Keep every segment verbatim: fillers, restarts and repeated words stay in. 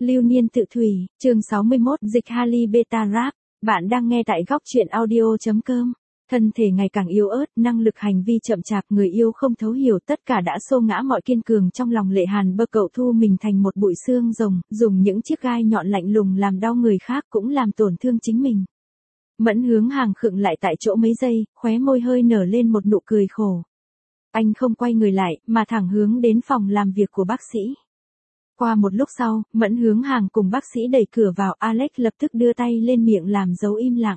Lưu niên tự thủy, chương sáu mươi mốt, dịch Harley Beta Rap. Bạn đang nghe tại góc truyện audio chấm com. Thân thể ngày càng yếu ớt, năng lực hành vi chậm chạp, người yêu không thấu hiểu, tất cả đã xô ngã mọi kiên cường trong lòng Lệ Hàn Bơ. Cậu thu mình thành một bụi xương rồng, dùng những chiếc gai nhọn lạnh lùng làm đau người khác cũng làm tổn thương chính mình. Mẫn Hướng Hàng khựng lại tại chỗ mấy giây, khóe môi hơi nở lên một nụ cười khổ. Anh không quay người lại, mà thẳng hướng đến phòng làm việc của bác sĩ. Qua một lúc sau, Mẫn Hướng Hàng cùng bác sĩ đẩy cửa vào, Alex lập tức đưa tay lên miệng làm dấu im lặng.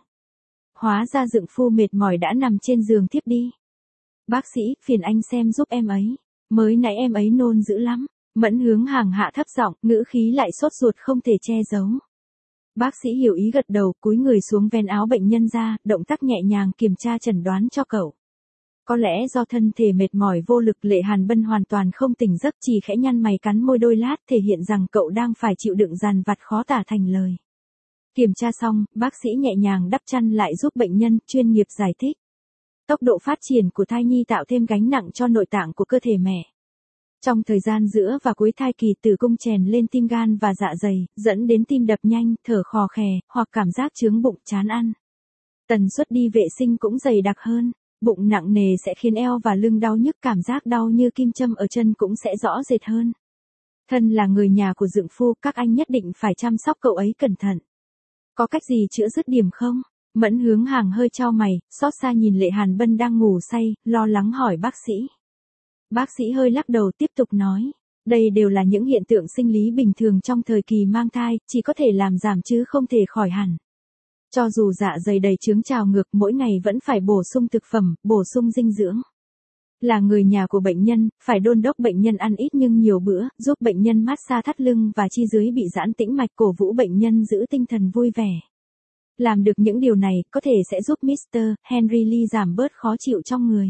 Hóa ra Dượng Phu mệt mỏi đã nằm trên giường thiếp đi. Bác sĩ, phiền anh xem giúp em ấy. Mới nãy em ấy nôn dữ lắm. Mẫn Hướng Hàng hạ thấp giọng, ngữ khí lại sốt ruột không thể che giấu. Bác sĩ hiểu ý gật đầu, cúi người xuống vén áo bệnh nhân ra, động tác nhẹ nhàng kiểm tra chẩn đoán cho cậu. Có lẽ do thân thể mệt mỏi vô lực, Lệ Hàn Bân hoàn toàn không tỉnh giấc, chỉ khẽ nhăn mày cắn môi đôi lát, thể hiện rằng cậu đang phải chịu đựng dằn vặt khó tả thành lời. Kiểm tra xong, bác sĩ nhẹ nhàng đắp chăn lại giúp bệnh nhân, chuyên nghiệp giải thích. Tốc độ phát triển của thai nhi tạo thêm gánh nặng cho nội tạng của cơ thể mẹ. Trong thời gian giữa và cuối thai kỳ, tử cung chèn lên tim gan và dạ dày, dẫn đến tim đập nhanh, thở khò khè, hoặc cảm giác chướng bụng, chán ăn. Tần suất đi vệ sinh cũng dày đặc hơn. Bụng nặng nề sẽ khiến eo và lưng đau nhức, cảm giác đau như kim châm ở chân cũng sẽ rõ rệt hơn. Thân là người nhà của Dượng Phu, các anh nhất định phải chăm sóc cậu ấy cẩn thận. Có cách gì chữa dứt điểm không? Mẫn Hướng Hàng hơi chau mày, xót xa nhìn Lệ Hàn Bân đang ngủ say, lo lắng hỏi bác sĩ. Bác sĩ hơi lắc đầu tiếp tục nói. Đây đều là những hiện tượng sinh lý bình thường trong thời kỳ mang thai, chỉ có thể làm giảm chứ không thể khỏi hẳn. Cho dù dạ dày đầy trướng trào ngược, mỗi ngày vẫn phải bổ sung thực phẩm, bổ sung dinh dưỡng. Là người nhà của bệnh nhân, phải đôn đốc bệnh nhân ăn ít nhưng nhiều bữa, giúp bệnh nhân massage thắt lưng và chi dưới bị giãn tĩnh mạch, cổ vũ bệnh nhân giữ tinh thần vui vẻ. Làm được những điều này, có thể sẽ giúp mít tơ Henry Lee giảm bớt khó chịu trong người.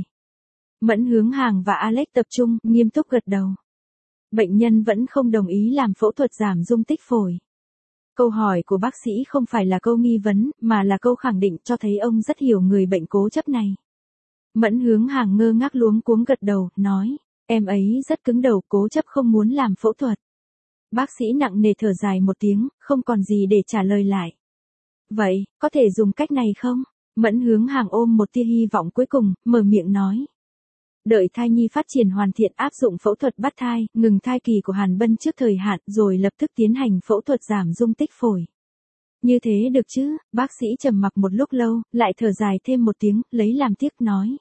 Mẫn Hướng Hàng và Alex tập trung, nghiêm túc gật đầu. Bệnh nhân vẫn không đồng ý làm phẫu thuật giảm dung tích phổi. Câu hỏi của bác sĩ không phải là câu nghi vấn, mà là câu khẳng định, cho thấy ông rất hiểu người bệnh cố chấp này. Mẫn Hướng Hàng ngơ ngác luống cuống gật đầu, nói, em ấy rất cứng đầu, cố chấp không muốn làm phẫu thuật. Bác sĩ nặng nề thở dài một tiếng, không còn gì để trả lời lại. Vậy, có thể dùng cách này không? Mẫn Hướng Hàng ôm một tia hy vọng cuối cùng, mở miệng nói. Đợi thai nhi phát triển hoàn thiện, áp dụng phẫu thuật bắt thai, ngừng thai kỳ của Hàn Bân trước thời hạn, rồi lập tức tiến hành phẫu thuật giảm dung tích phổi. Như thế được chứ? Bác sĩ trầm mặc một lúc lâu, lại thở dài thêm một tiếng, lấy làm tiếc nói.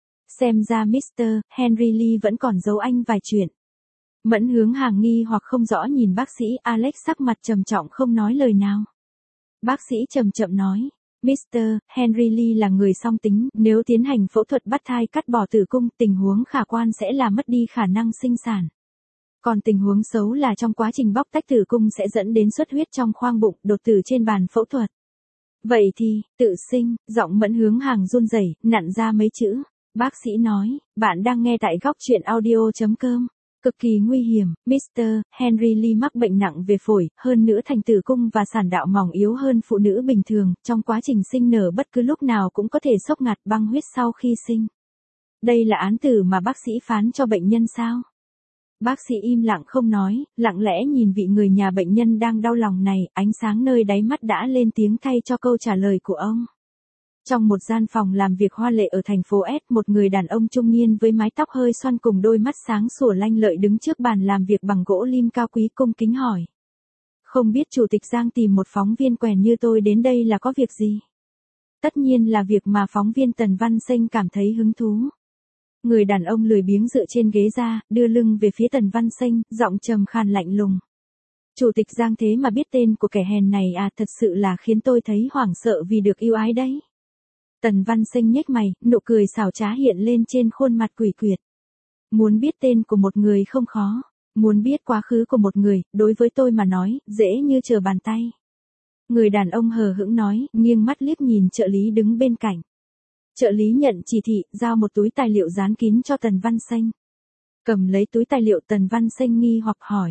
Xem ra mít tơ Henry Lee vẫn còn giấu anh vài chuyện. Mẫn Hướng Hàng nghi hoặc không rõ nhìn bác sĩ, Alex sắc mặt trầm trọng không nói lời nào. Bác sĩ chậm chậm nói. mít tơ Henry Lee là người song tính, nếu tiến hành phẫu thuật bắt thai cắt bỏ tử cung, tình huống khả quan sẽ là mất đi khả năng sinh sản. Còn tình huống xấu là trong quá trình bóc tách tử cung sẽ dẫn đến xuất huyết trong khoang bụng, đột tử trên bàn phẫu thuật. Vậy thì, tự sinh, giọng Mẫn Hướng Hàng run rẩy, nặn ra mấy chữ. Bác sĩ nói, bạn đang nghe tại góc truyện audio chấm com. Cực kỳ nguy hiểm, mít tơ Henry Lee mắc bệnh nặng về phổi, hơn nữa thành tử cung và sản đạo mỏng yếu hơn phụ nữ bình thường, trong quá trình sinh nở bất cứ lúc nào cũng có thể sốc ngạt, băng huyết sau khi sinh. Đây là án tử mà bác sĩ phán cho bệnh nhân sao? Bác sĩ im lặng không nói, lặng lẽ nhìn vị người nhà bệnh nhân đang đau lòng này, ánh sáng nơi đáy mắt đã lên tiếng thay cho câu trả lời của ông. Trong một gian phòng làm việc hoa lệ ở thành phố S, một người đàn ông trung niên với mái tóc hơi xoăn cùng đôi mắt sáng sủa lanh lợi đứng trước bàn làm việc bằng gỗ lim cao quý, cung kính hỏi. Không biết chủ tịch Giang tìm một phóng viên quèn như tôi đến đây là có việc gì? Tất nhiên là việc mà phóng viên Tần Văn Sinh cảm thấy hứng thú. Người đàn ông lười biếng dựa trên ghế ra, đưa lưng về phía Tần Văn Sinh, giọng trầm khàn lạnh lùng. Chủ tịch Giang thế mà biết tên của kẻ hèn này à, thật sự là khiến tôi thấy hoảng sợ vì được yêu ái đấy. Tần Văn Sinh nhếch mày, nụ cười xảo trá hiện lên trên khuôn mặt quỷ quyệt. Muốn biết tên của một người không khó, muốn biết quá khứ của một người, đối với tôi mà nói, dễ như trở bàn tay. Người đàn ông hờ hững nói, nghiêng mắt liếc nhìn trợ lý đứng bên cạnh. Trợ lý nhận chỉ thị, giao một túi tài liệu dán kín cho Tần Văn Sinh. Cầm lấy túi tài liệu, Tần Văn Sinh nghi hoặc hỏi.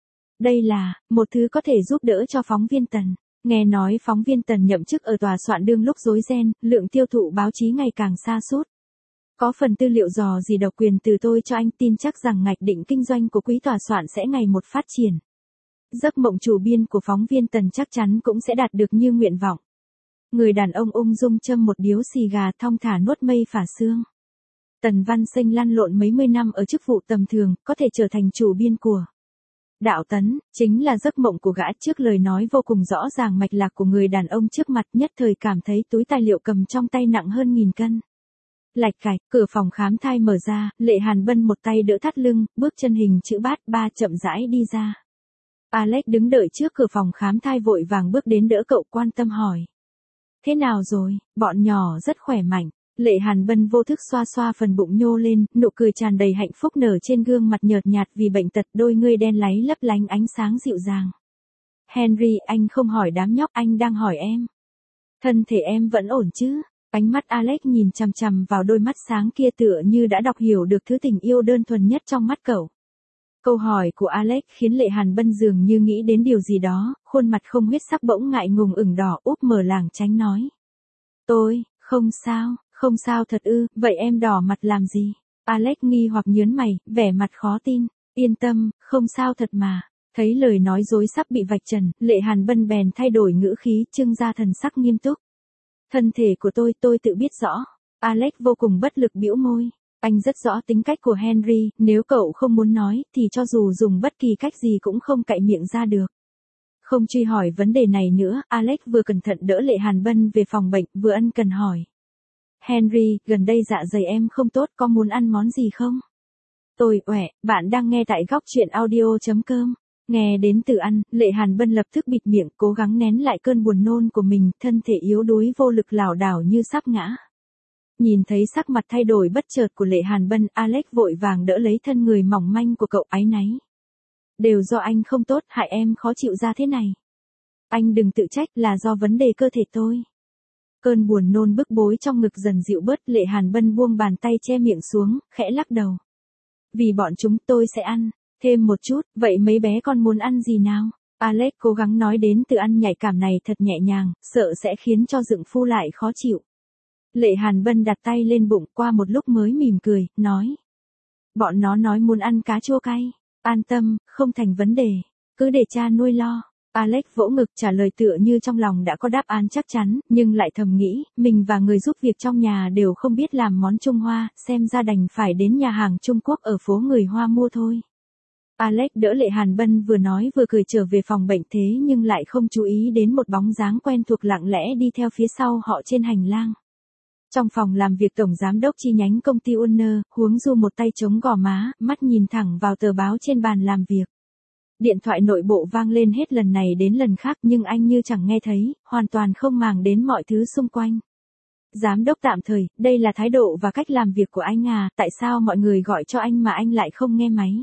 Đây là, một thứ có thể giúp đỡ cho phóng viên Tần. Nghe nói phóng viên Tần nhậm chức ở tòa soạn đương lúc rối ren, lượng tiêu thụ báo chí ngày càng sa sút. Có phần tư liệu dò gì độc quyền từ tôi cho anh, tin chắc rằng ngạch định kinh doanh của quý tòa soạn sẽ ngày một phát triển. giấc mộng chủ biên của phóng viên Tần chắc chắn cũng sẽ đạt được như nguyện vọng. Người đàn ông ung dung châm một điếu xì gà thong thả nuốt mây phả sương. Tần Văn Sinh lăn lộn mấy mươi năm ở chức vụ tầm thường, có thể trở thành chủ biên của Đạo Tấn, chính là giấc mộng của gã. Trước lời nói vô cùng rõ ràng mạch lạc của người đàn ông trước mặt, nhất thời cảm thấy túi tài liệu cầm trong tay nặng hơn nghìn cân. Lạch cạch, cửa phòng khám thai mở ra, Lệ Hàn Bân một tay đỡ thắt lưng, bước chân hình chữ bát ba chậm rãi đi ra. Alex đứng đợi trước cửa phòng khám thai vội vàng bước đến đỡ cậu, quan tâm hỏi. Thế nào rồi, bọn nhỏ rất khỏe mạnh. Lệ Hàn Bân vô thức xoa xoa phần bụng nhô lên, nụ cười tràn đầy hạnh phúc nở trên gương mặt nhợt nhạt vì bệnh tật, đôi ngươi đen láy lấp lánh ánh sáng dịu dàng. Henry, anh không hỏi đám nhóc, anh đang hỏi em. Thân thể em vẫn ổn chứ? Ánh mắt Alex nhìn chằm chằm vào đôi mắt sáng kia tựa như đã đọc hiểu được thứ tình yêu đơn thuần nhất trong mắt cậu. Câu hỏi của Alex khiến Lệ Hàn Bân dường như nghĩ đến điều gì đó, khuôn mặt không huyết sắc bỗng ngại ngùng ửng đỏ, úp mở làng tránh nói. Tôi, không sao, không sao thật ư, vậy em đỏ mặt làm gì? Alex nghi hoặc nhớn mày, vẻ mặt khó tin. Yên tâm, không sao thật mà. Thấy lời nói dối sắp bị vạch trần, Lệ Hàn Bân bèn thay đổi ngữ khí, trưng ra thần sắc nghiêm túc. Thân thể của tôi, tôi tự biết rõ. Alex vô cùng bất lực bĩu môi. Anh rất rõ tính cách của Henry, nếu cậu không muốn nói, thì cho dù dùng bất kỳ cách gì cũng không cậy miệng ra được. Không truy hỏi vấn đề này nữa, Alex vừa cẩn thận đỡ Lệ Hàn Bân về phòng bệnh, vừa ân cần hỏi. Henry, gần đây dạ dày em không tốt, có muốn ăn món gì không? Tôi, uể, bạn đang nghe tại góc truyện audio chấm com. Nghe đến từ ăn, Lệ Hàn Bân lập tức bịt miệng, cố gắng nén lại cơn buồn nôn của mình, thân thể yếu đuối vô lực lảo đảo như sắp ngã. Nhìn thấy sắc mặt thay đổi bất chợt của Lệ Hàn Bân, Alex vội vàng đỡ lấy thân người mỏng manh của cậu, áy náy. Đều do anh không tốt, hại em khó chịu ra thế này. Anh đừng tự trách, là do vấn đề cơ thể tôi. Cơn buồn nôn bức bối trong ngực dần dịu bớt, Lệ Hàn Bân buông bàn tay che miệng xuống, khẽ lắc đầu. Vì bọn chúng tôi sẽ ăn. Thêm một chút, vậy mấy bé con muốn ăn gì nào? Alex cố gắng nói đến từ ăn nhạy cảm này thật nhẹ nhàng, sợ sẽ khiến cho dượng phu lại khó chịu. Lệ Hàn Bân đặt tay lên bụng, qua một lúc mới mỉm cười, nói. Bọn nó nói muốn ăn cá chua cay. An tâm, không thành vấn đề. Cứ để cha nuôi lo. Alex vỗ ngực trả lời tựa như trong lòng đã có đáp án chắc chắn, nhưng lại thầm nghĩ, mình và người giúp việc trong nhà đều không biết làm món Trung Hoa, xem ra đành phải đến nhà hàng Trung Quốc ở phố người Hoa mua thôi. Alex đỡ Lệ Hàn Bân vừa nói vừa cười trở về phòng bệnh, thế nhưng lại không chú ý đến một bóng dáng quen thuộc lặng lẽ đi theo phía sau họ trên hành lang. Trong phòng làm việc tổng giám đốc chi nhánh công ty Warner, Huống Du một tay chống gò má, mắt nhìn thẳng vào tờ báo trên bàn làm việc. Điện thoại nội bộ vang lên hết lần này đến lần khác nhưng anh như chẳng nghe thấy, hoàn toàn không màng đến mọi thứ xung quanh. Giám đốc tạm thời, đây là thái độ và cách làm việc của anh à, tại sao mọi người gọi cho anh mà anh lại không nghe máy?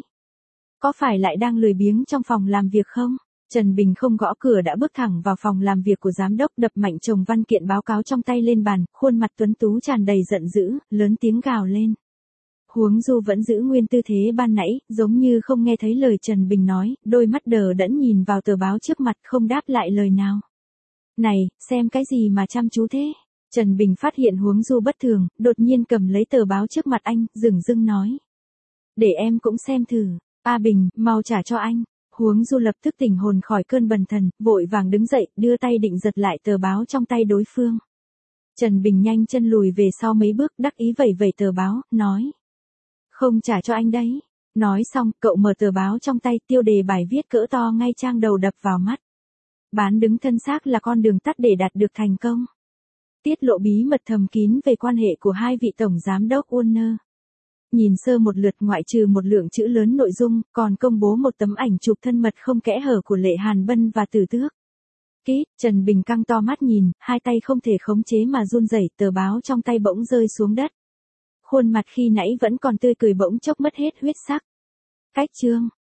Có phải lại đang lười biếng trong phòng làm việc không? Trần Bình không gõ cửa đã bước thẳng vào phòng làm việc của giám đốc, đập mạnh chồng văn kiện báo cáo trong tay lên bàn, khuôn mặt tuấn tú tràn đầy giận dữ, lớn tiếng gào lên. Huống Du vẫn giữ nguyên tư thế ban nãy, giống như không nghe thấy lời Trần Bình nói, đôi mắt đờ đẫn nhìn vào tờ báo trước mặt không đáp lại lời nào. Này, xem cái gì mà chăm chú thế? Trần Bình phát hiện Huống Du bất thường, đột nhiên cầm lấy tờ báo trước mặt anh, dửng dưng nói. Để em cũng xem thử. A Bình, mau trả cho anh. Huống Du lập tức tỉnh hồn khỏi cơn bần thần, vội vàng đứng dậy, đưa tay định giật lại tờ báo trong tay đối phương. Trần Bình nhanh chân lùi về sau mấy bước, đắc ý vẩy vẩy tờ báo, nói. Không trả cho anh đấy. Nói xong, cậu mở tờ báo trong tay, tiêu đề bài viết cỡ to ngay trang đầu đập vào mắt. Bán đứng thân xác là con đường tắt để đạt được thành công. Tiết lộ bí mật thầm kín về quan hệ của hai vị tổng giám đốc Warner. Nhìn sơ một lượt, ngoại trừ một lượng chữ lớn nội dung, còn công bố một tấm ảnh chụp thân mật không kẽ hở của Lệ Hàn Bân và Tử Tước. Kít, Trần Bình căng to mắt nhìn, hai tay không thể khống chế mà run rẩy, tờ báo trong tay bỗng rơi xuống đất. Khuôn mặt khi nãy vẫn còn tươi cười bỗng chốc mất hết huyết sắc. Cách chương